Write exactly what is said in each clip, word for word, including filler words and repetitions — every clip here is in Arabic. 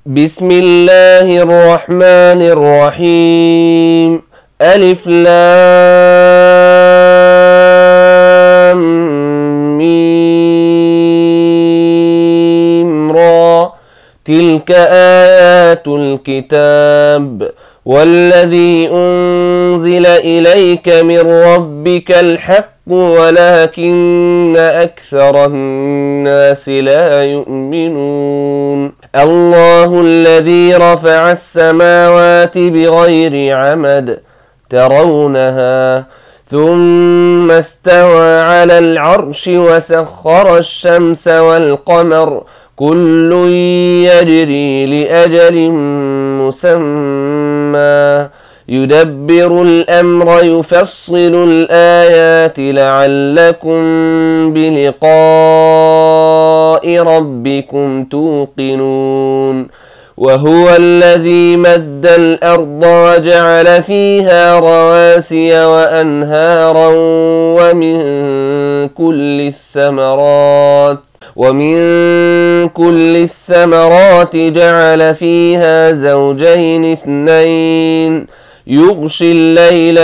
بسم الله الرحمن الرحيم. ألف لام ميم را. تلك آيات الكتاب والذي أنزل إليك من ربك الحق ولكن أكثر الناس لا يؤمنون. الله الذي رفع السماوات بغير عمد ترونها ثم استوى على العرش وسخر الشمس والقمر كل يجري لأجل مسمى يدبر الأمر يفصل الآيات لعلكم بلقاء ربكم توقنون. وهو الذي مد الأرض وجعل فيها رواسي وأنهارا ومن كل الثمرات ومن كل الثمرات جعل فيها زوجين اثنين يغشي الليل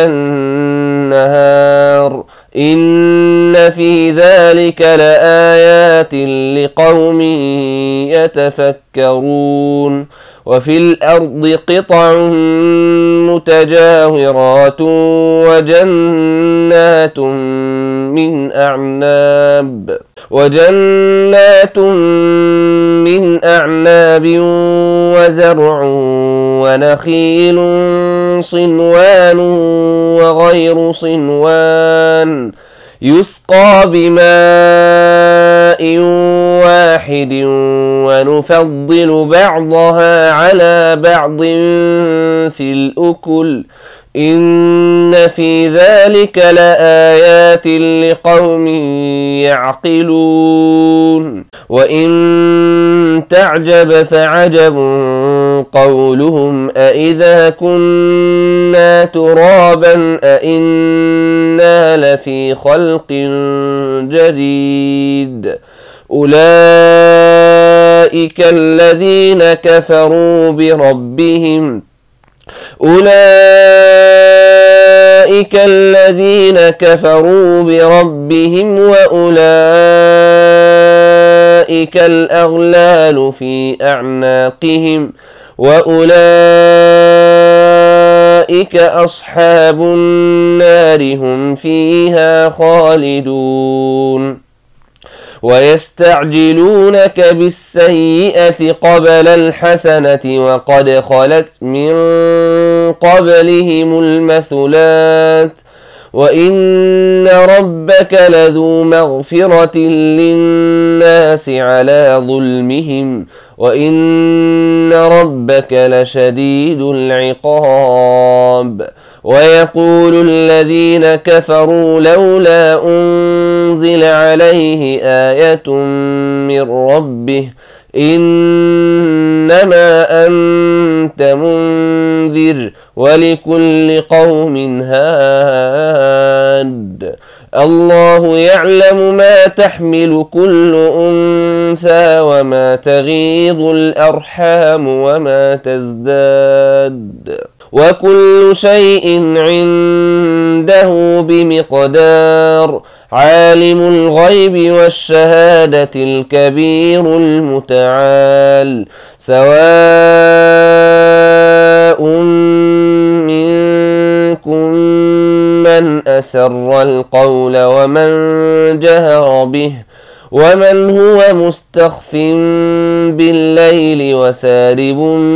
النهار إن في ذلك لآيات لقوم يتفكرون. وفي الأرض قطع متجاورات وجنات من أعناب وجنات من أعناب وزرع ونخيل صنوان وغير صنوان يسقى بماء واحد ونفضل بعضها على بعض في الأكل إن في ذلك لآيات لقوم يعقلون. وإن تعجب فعجب قولهم أإذا كنا ترابا أإنا لفي خلق جديد أولئك الذين كفروا بربهم أولئك الذين كفروا بربهم وأولئك الأغلال في أعناقهم وأولئك أصحاب النار هم فيها خالدون. ويستعجلونك بالسيئة قبل الحسنة وقد خلت من قبلهم المثلات وإن ربك لذو مغفرة للناس على ظلمهم وإن ربك لشديد العقاب. ويقول الذين كفروا لولا أنزل عليه آية من ربه إنما أنت منذر ولكل قوم هاد. الله يعلم ما تحمل كل أنثى وما تغيض الأرحام وما تزداد وكل شيء عنده بمقدار. عالم الغيب والشهادة الكبير المتعال. سواء منكم من أسر القول ومن جهر به ومن هو مستخف بالليل وسارب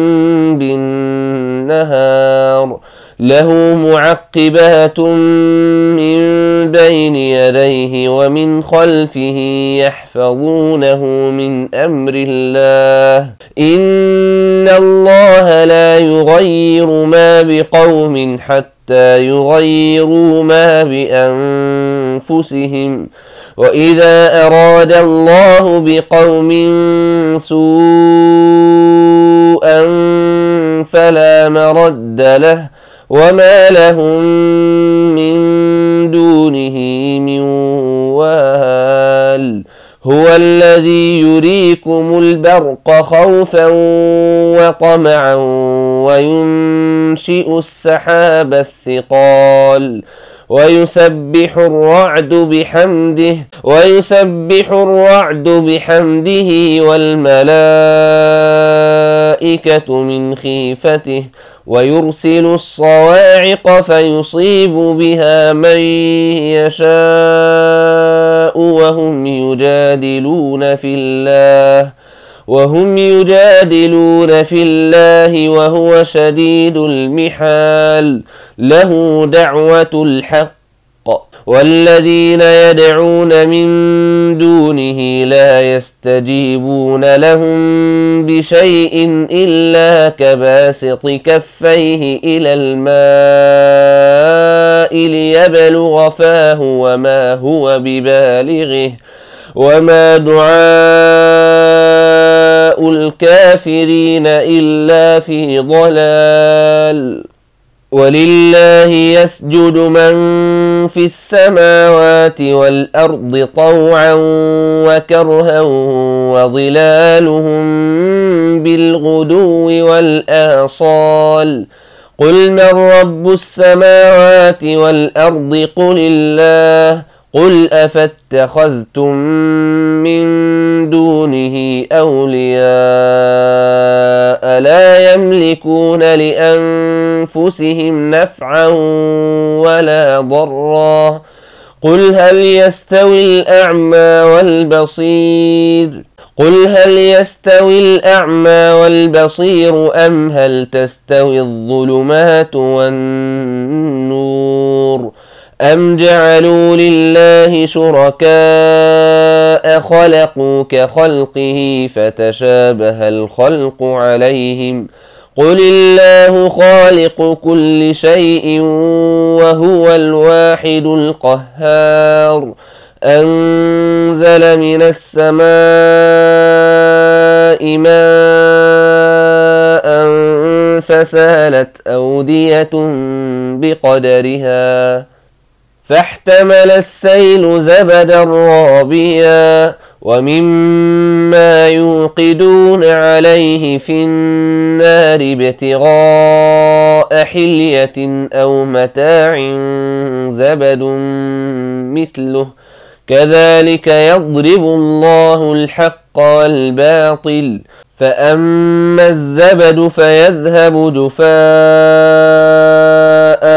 بالنهار له معقبات من بين يديه ومن خلفه يحفظونه من أمر الله إن الله لا يغير ما بقوم حتى يغيروا ما بأنفسهم وإذا أراد الله بقوم سوءا فلا مرد له وما لهم من دونه من وال. هو الذي يريكم البرق خوفا وطمعا وينشئ السحاب الثقال ويسبح الرعد بحمده ويسبح الرعد بحمده والملائكة من خيفته ويرسل الصواعق فيصيب بها من يشاء وهم يجادلون في الله وهم يجادلون في الله وهو شديد المحال له دعوة الحق والذين يدعون من دونه لا يستجيبون لهم بشيء إلا كباسط كفيه إلى الماء ليبلغ فاه وما هو ببالغه وما دعاء الكافرين إلا في ضلال ولله يسجد من في السماوات والأرض طوعا وكرها وظلالهم بالغدو والآصال قل من رب السماوات والأرض قل الله قل أفاتخذتم من دونه أولياء لا يملكون لأنفسهم نفعا ولا ضرا قل هل يستوي الأعمى والبصير قل هل يستوي الأعمى والبصير أم هل تستوي الظلمات والنور أم جعلوا لله شركاء خلقوا كخلقه فتشابه الخلق عليهم قل الله خالق كل شيء وهو الواحد القهار أنزل من السماء ماء فسالت أودية بقدرها فاحتمل السيل زبدا رابيا ومما يوقدون عليه في النار ابتغاء حلية أو متاع زبد مثله كذلك يضرب الله الحق والباطل فأما الزبد فيذهب جفاء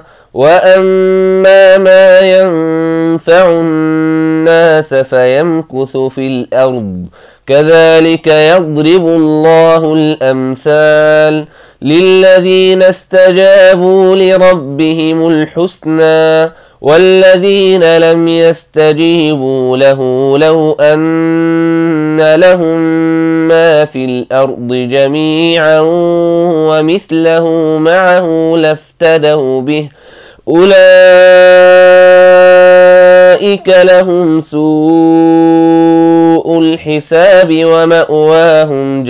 وأما ما ينفع الناس فيمكث في الأرض كذلك يضرب الله الأمثال للذين استجابوا لربهم الحسنى والذين لم يستجيبوا له لو أن لهم ما في الأرض جميعا ومثله معه لافتدوا به أولئك لهم سوء الحساب ومأواهم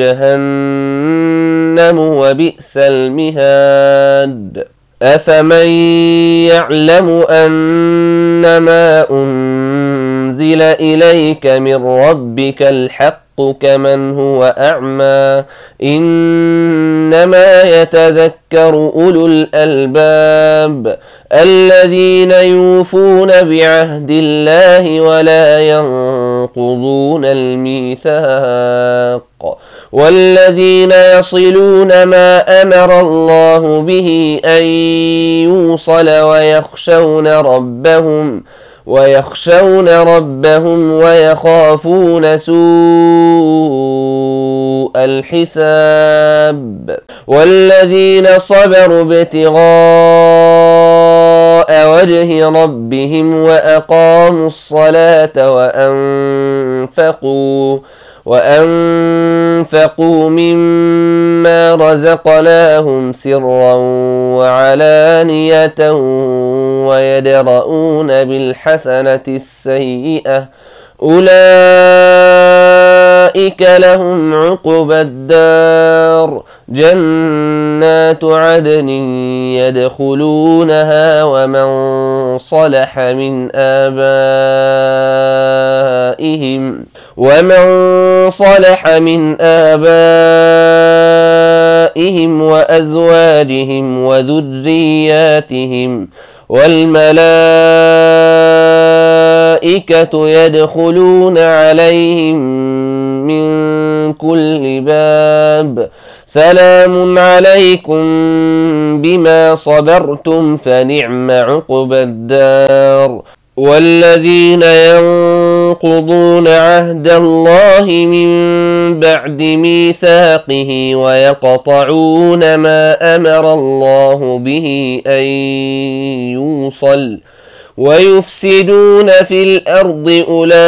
جهنم وبئس المهاد أفمن يعلم أنما أنزل إليك من ربك الحق كمن هو أعمى إنما يتذكر أولو الألباب الذين يوفون بعهد الله ولا ينقضون الميثاق والذين يصلون ما أمر الله به أن يوصل ويخشون ربهم ويخشون ربهم ويخافون سوء الحساب والذين صبروا ابتغاء وجه ربهم وأقاموا الصلاة وأنفقوا وأنفقوا مما رزقناهم سرا وعلانية ويدرؤون بالحسنة السيئة أولئك لهم عقبى الدار جنات عدن يدخلونها ومن صلح من آبائهم ومن صلح من آبائهم وأزواجهم وذرياتهم والملائكة يدخلون عليهم من كل باب سلام عليكم بما صبرتم فنعم عقبى الدار. والذين ينقضون عهد الله من بعد ميثاقه ويقطعون ما أمر الله به أن يوصل ويفسدون في الأرض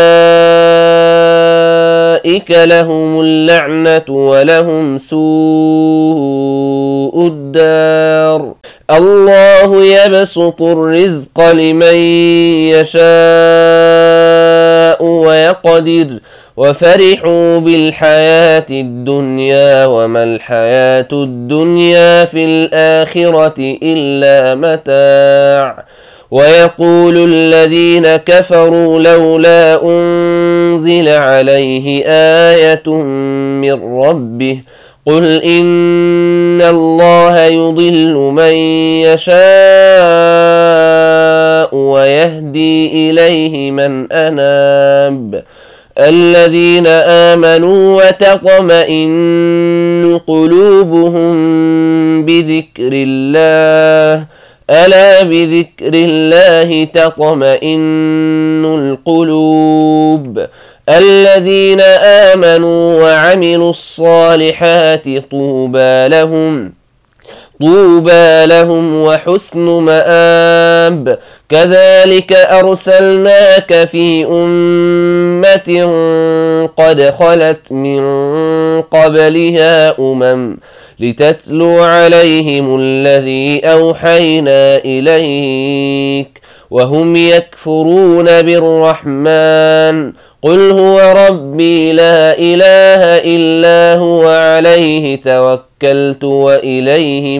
أولئك لهم اللعنة ولهم سوء الدار. الله يبسط الرزق لمن يشاء ويقدر وفرحوا بالحياة الدنيا وما الحياة الدنيا في الآخرة إلا متاع. ويقول الذين كفروا لولا أنزل عليه آية من ربه قل إن الله يضل من يشاء ويهدي إليه من أناب. الذين آمنوا وتطمئن قلوبهم بذكر الله ألا بذكر الله تطمئن القلوب. الذين آمنوا وعملوا الصالحات طوبى لهم طوبى لهم وحسن مآب. كذلك أرسلناك في أمة قد خلت من قبلها أمم لتتلو عليهم الذي أوحينا إليك وهم يكفرون بالرحمن قل هو ربي لا إله إلا هو عليه توكلت وإليه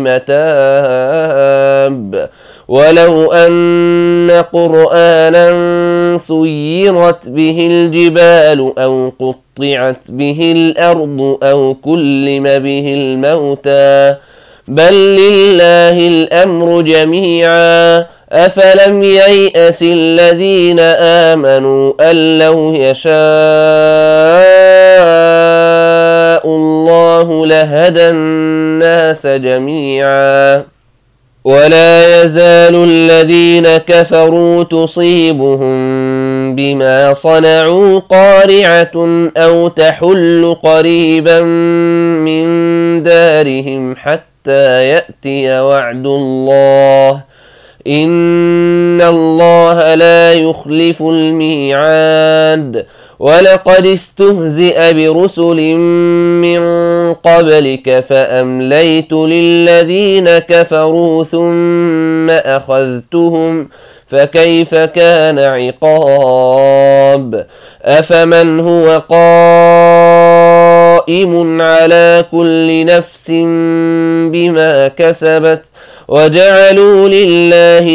متاب. ولو أن قرآنا سيرت به الجبال أو قطعت به الأرض أو كلم به الموتى بل لله الأمر جميعا أفلم ييأس الذين آمنوا أن لو يشاء الله لهدى الناس جميعا. ولا يزال الذين كفروا تصيبهم بما صنعوا قارعة أو تحل قريبا من دارهم حتى يأتي وعد الله إن الله لا يخلف الميعاد. ولقد استهزئ برسل من قبلك فأمليت للذين كفروا ثم أخذتهم فكيف كان عقاب. أفمن هو قائم على كل نفس بما كسبت وجعلوا لله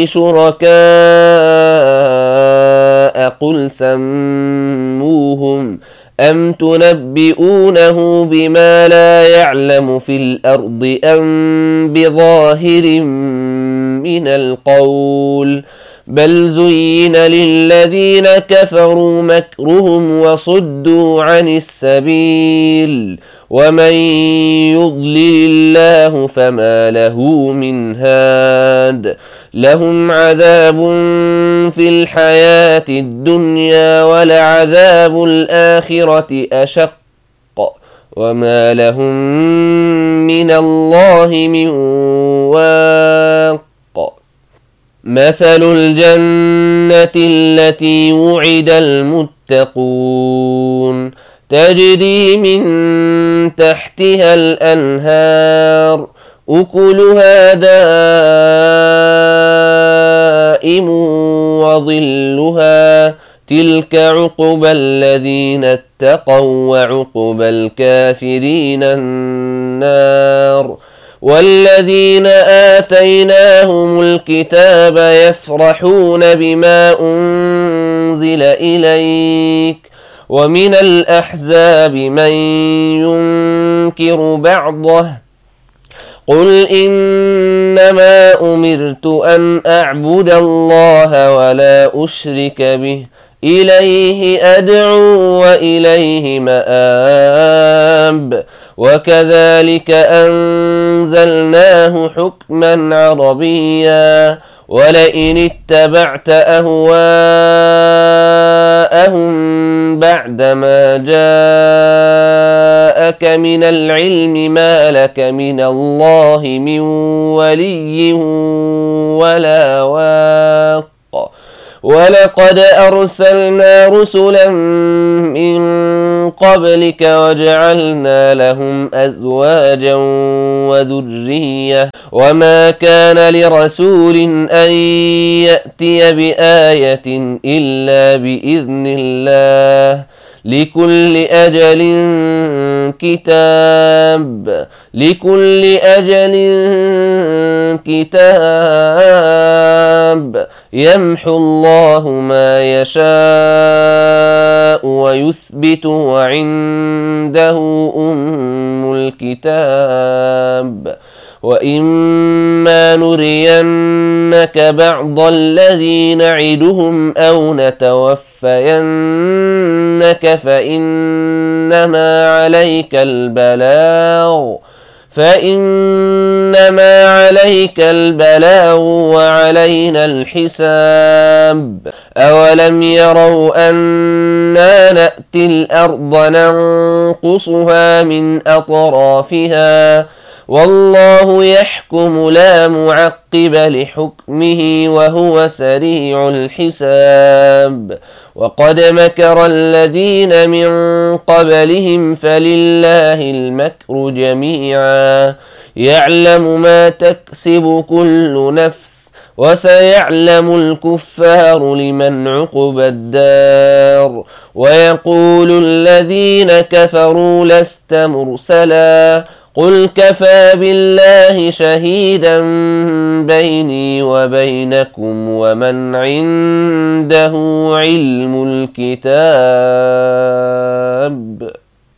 شركاء قل سموهم أم تنبئونه بما لا يعلم في الأرض أم بظاهر من القول بل زين للذين كفروا مكرهم وصدوا عن السبيل ومن يضلل الله فما له من هاد. لهم عذاب في الحياة الدنيا ولعذاب الآخرة أشق وما لهم من الله من واق. مثل الجنة التي وعد المتقون تجري من تحتها الأنهار أكلها دائم وظلها تلك عقبى الذين اتقوا وعقبى الكافرين النار. والذين آتيناهم الكتاب يفرحون بما أنزل إليك ومن الأحزاب من ينكر بعضه قل إنما أمرت أن أعبد الله ولا أشرك به إليه أدعو وإليه مآب وكذلك أنزلناه حكما عربيا ولئن اتبعت أهواءهم بعدما جاءك من العلم ما لك من الله من ولي ولا واق ولقد أرسلنا رسلا من قبلك وجعلنا لهم أزواجا وذرية وما كان لرسول أن يأتي بآية إلا بإذن الله لكل أجل كتاب لكل أجل كتاب يمحو الله ما يشاء ويثبت وعنده أم الكتاب وإما نرينك بعض الذي نعدهم أو نتوفينك فإنما عليك البلاغ فإنما عليك البلاغ وعلينا الحساب أولم يروا أنا نأتي الأرض ننقصها من أطرافها والله يحكم لا معقب لحكمه وهو سريع الحساب وقد مكر الذين من قبلهم فلله المكر جميعا يعلم ما تكسب كل نفس وسيعلم الكفار لمن عقبى الدار ويقول الذين كفروا لست مرسلا قل كفى بالله شهيدا بيني وبينكم ومن عنده علم الكتاب.